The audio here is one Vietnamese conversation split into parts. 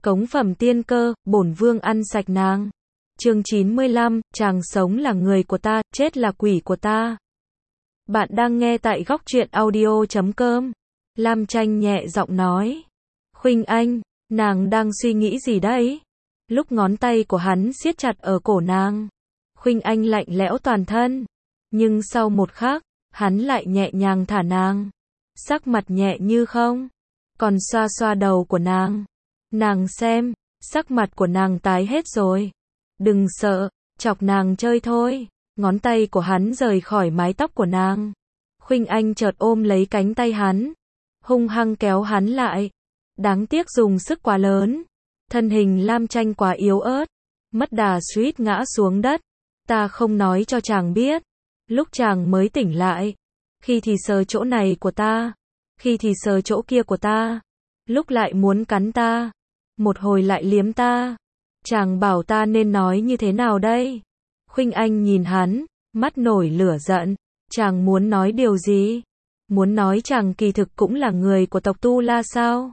Cống phẩm tiên cơ, bổn vương ăn sạch nàng. Chương 95, chàng sống là người của ta, chết là quỷ của ta. Bạn đang nghe tại góc truyện audio.com. Lam Tranh nhẹ giọng nói. Khuynh Anh, nàng đang suy nghĩ gì đấy? Lúc ngón tay của hắn siết chặt ở cổ nàng, Khuynh Anh lạnh lẽo toàn thân. Nhưng sau một khắc, hắn lại nhẹ nhàng thả nàng. Sắc mặt nhẹ như không. Còn xoa xoa đầu của nàng. Nàng xem, sắc mặt của nàng tái hết rồi. Đừng sợ, chọc nàng chơi thôi. Ngón tay của hắn rời khỏi mái tóc của nàng. Khuynh Anh chợt ôm lấy cánh tay hắn, hung hăng kéo hắn lại. Đáng tiếc dùng sức quá lớn. Thân hình Lam Tranh quá yếu ớt, mất đà suýt ngã xuống đất. Ta không nói cho chàng biết. Lúc chàng mới tỉnh lại, khi thì sờ chỗ này của ta, khi thì sờ chỗ kia của ta, lúc lại muốn cắn ta, một hồi lại liếm ta. Chàng bảo ta nên nói như thế nào đây? Khuynh Anh nhìn hắn, mắt nổi lửa giận. Chàng muốn nói điều gì? Muốn nói chàng kỳ thực cũng là người của tộc Tu La sao?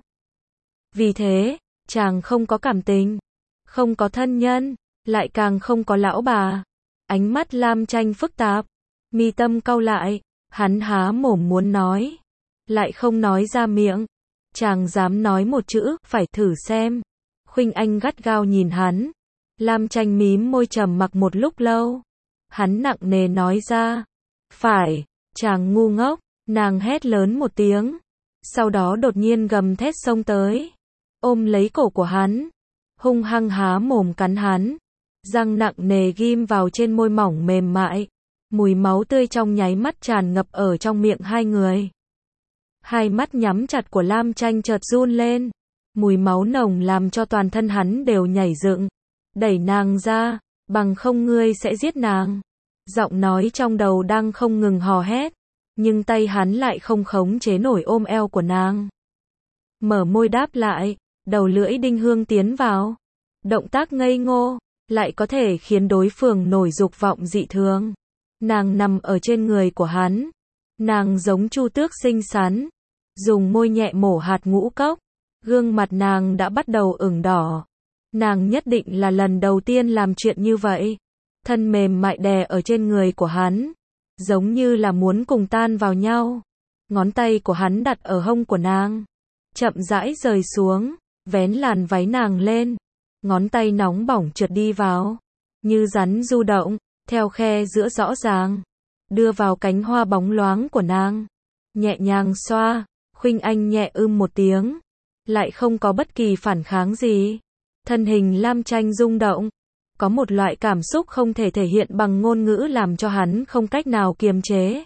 Vì thế, chàng không có cảm tình, không có thân nhân, lại càng không có lão bà. Ánh mắt Lam Tranh phức tạp, mi tâm cau lại, hắn há mồm muốn nói, lại không nói ra miệng. Chàng dám nói một chữ, phải thử xem. Khuynh Anh gắt gao nhìn hắn. Lam Tranh mím môi trầm mặc một lúc lâu. Hắn nặng nề nói ra. Phải, chàng ngu ngốc. Nàng hét lớn một tiếng. Sau đó đột nhiên gầm thét xông tới, ôm lấy cổ của hắn, hung hăng há mồm cắn hắn. Răng nặng nề ghim vào trên môi mỏng mềm mại. Mùi máu tươi trong nháy mắt tràn ngập ở trong miệng hai người. Hai mắt nhắm chặt của Lam Tranh chợt run lên. Mùi máu nồng làm cho toàn thân hắn đều nhảy dựng. Đẩy nàng ra, bằng không ngươi sẽ giết nàng. Giọng nói trong đầu đang không ngừng hò hét, nhưng tay hắn lại không khống chế nổi ôm eo của nàng. Mở môi đáp lại, đầu lưỡi đinh hương tiến vào. Động tác ngây ngô, lại có thể khiến đối phương nổi dục vọng dị thường. Nàng nằm ở trên người của hắn. Nàng giống chu tước xinh xắn, dùng môi nhẹ mổ hạt ngũ cốc. Gương mặt nàng đã bắt đầu ửng đỏ. Nàng nhất định là lần đầu tiên làm chuyện như vậy. Thân mềm mại đè ở trên người của hắn, giống như là muốn cùng tan vào nhau. Ngón tay của hắn đặt ở hông của nàng, chậm rãi rời xuống, vén làn váy nàng lên. Ngón tay nóng bỏng trượt đi vào, như rắn du động, theo khe giữa rõ ràng, đưa vào cánh hoa bóng loáng của nàng. Nhẹ nhàng xoa. Khuynh Anh nhẹ một tiếng, lại không có bất kỳ phản kháng gì. Thân hình Lam Tranh rung động, có một loại cảm xúc không thể thể hiện bằng ngôn ngữ làm cho hắn không cách nào kiềm chế.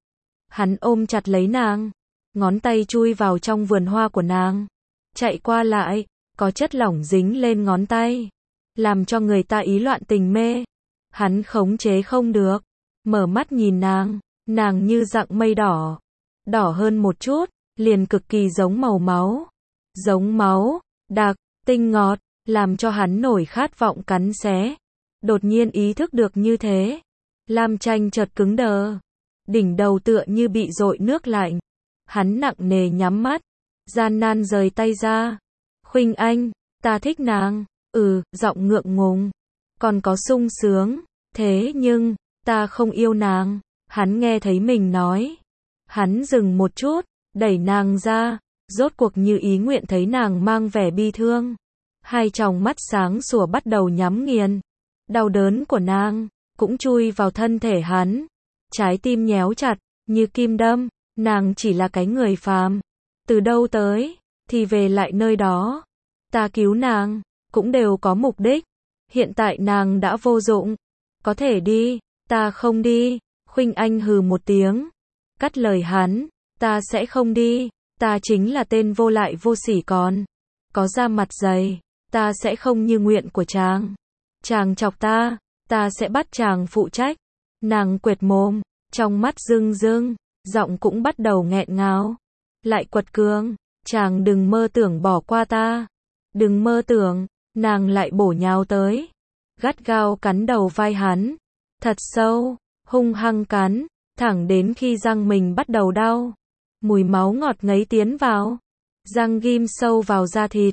Hắn ôm chặt lấy nàng, ngón tay chui vào trong vườn hoa của nàng, chạy qua lại, có chất lỏng dính lên ngón tay, làm cho người ta ý loạn tình mê. Hắn khống chế không được, mở mắt nhìn nàng, nàng như dạng mây đỏ, đỏ hơn một chút, liền cực kỳ giống màu máu. Giống máu, đặc, tinh ngọt, làm cho hắn nổi khát vọng cắn xé. Đột nhiên ý thức được như thế, Lam Tranh chợt cứng đờ, đỉnh đầu tựa như bị dội nước lạnh. Hắn nặng nề nhắm mắt, gian nan rời tay ra. Khuynh Anh, ta thích nàng. Giọng ngượng ngùng, còn có sung sướng. Thế nhưng, ta không yêu nàng. Hắn nghe thấy mình nói. Hắn dừng một chút, đẩy nàng ra, rốt cuộc như ý nguyện thấy nàng mang vẻ bi thương. Hai tròng mắt sáng sủa bắt đầu nhắm nghiền. Đau đớn của nàng cũng chui vào thân thể hắn. Trái tim nhéo chặt, như kim đâm. Nàng chỉ là cái người phàm. Từ đâu tới, thì về lại nơi đó. Ta cứu nàng, cũng đều có mục đích. Hiện tại nàng đã vô dụng. Có thể đi, ta không đi. Khuynh Anh hừ một tiếng, cắt lời hắn. Ta sẽ không đi. Ta chính là tên vô lại vô sỉ còn có da mặt dày. Ta sẽ không như nguyện của chàng. Chàng chọc ta, ta sẽ bắt chàng phụ trách. Nàng quệt mồm, trong mắt rưng rưng, giọng cũng bắt đầu nghẹn ngào. Lại quật cường, chàng đừng mơ tưởng bỏ qua ta. Đừng mơ tưởng. Nàng lại bổ nhào tới, gắt gao cắn đầu vai hắn, thật sâu, hung hăng cắn, thẳng đến khi răng mình bắt đầu đau. Mùi máu ngọt ngấy tiến vào, răng ghim sâu vào da thịt.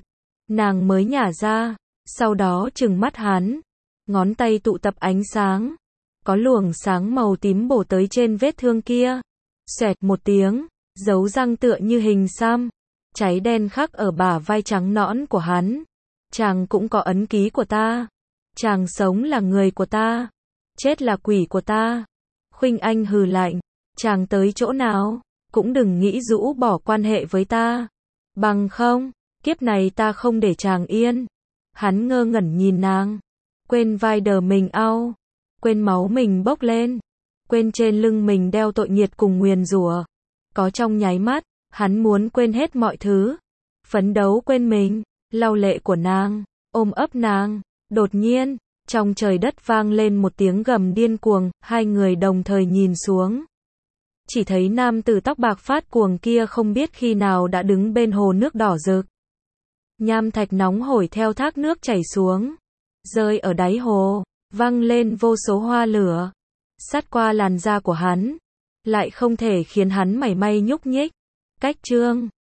Nàng mới nhả ra, sau đó trừng mắt hắn, ngón tay tụ tập ánh sáng, có luồng sáng màu tím bổ tới trên vết thương kia. Xoẹt một tiếng, dấu răng tựa như hình xăm, cháy đen khắc ở bả vai trắng nõn của hắn. Chàng cũng có ấn ký của ta. Chàng sống là người của ta, chết là quỷ của ta. Khuynh Anh hừ lạnh, chàng tới chỗ nào, cũng đừng nghĩ rũ bỏ quan hệ với ta. Bằng không, kiếp này ta không để chàng yên. Hắn ngơ ngẩn nhìn nàng, quên vai đờ mình au, quên máu mình bốc lên, quên trên lưng mình đeo tội nghiệt cùng nguyền rủa. Có trong nháy mắt, hắn muốn quên hết mọi thứ, phấn đấu quên mình, lau lệ của nàng, ôm ấp nàng. Đột nhiên, trong trời đất vang lên một tiếng gầm điên cuồng, hai người đồng thời nhìn xuống. Chỉ thấy nam tử tóc bạc phát cuồng kia không biết khi nào đã đứng bên hồ nước đỏ rực. Nham thạch nóng hổi theo thác nước chảy xuống, rơi ở đáy hồ, văng lên vô số hoa lửa, sát qua làn da của hắn, lại không thể khiến hắn mảy may nhúc nhích. Cách chương